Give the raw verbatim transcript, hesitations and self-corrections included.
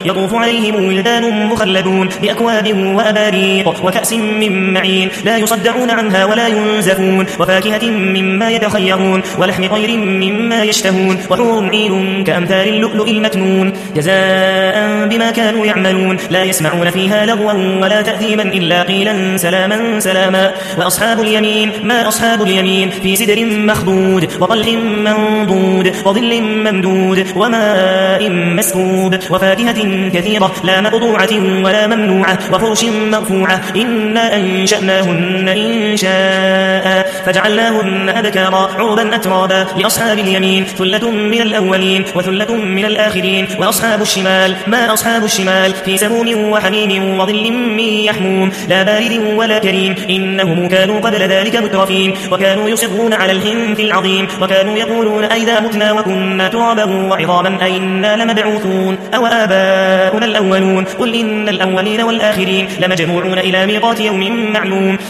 يطوف عليهم ولدان مخلدون بأكواب وأباريق وكأس من معين لا يصدعون عنها ولا ينزفون وفاكهة مما يتخيرون ولحم طير مما يشتهون وحور عين كأمثال اللؤلؤ المكنون جزاء بما كانوا يعملون لا يسمعون فيها لغوا ولا تأثيما إلا قيلا سلاما سلاما. وأصحاب اليمين ما أصحاب اليمين في سدر مخضود وطلح منضود وظل ممدود وماء مسكوب وفاكهة كثيرة لا مقطوعة ولا ممنوعة وفرش مرفوعة إنا أنشأناهن إن شاء فجعلناهن أبكارا عربا أترابا لأصحاب اليمين ثلة من الأولين وثلة من الآخرين. وأصحاب الشمال ما أصحاب الشمال في سموم وحميم وظل من يحموم لا بارد ولا كريم إنهم كانوا قبل ذلك مترفين وكانوا يصرون على الحنث العظيم وكانوا يقولون أئذا متنا وكنا ترابا وعظاما أئنا لمبعوثون أو آباؤنا الأولون قل إن الأولين والآخرين لمجموعون إلى ميقات يوم معلوم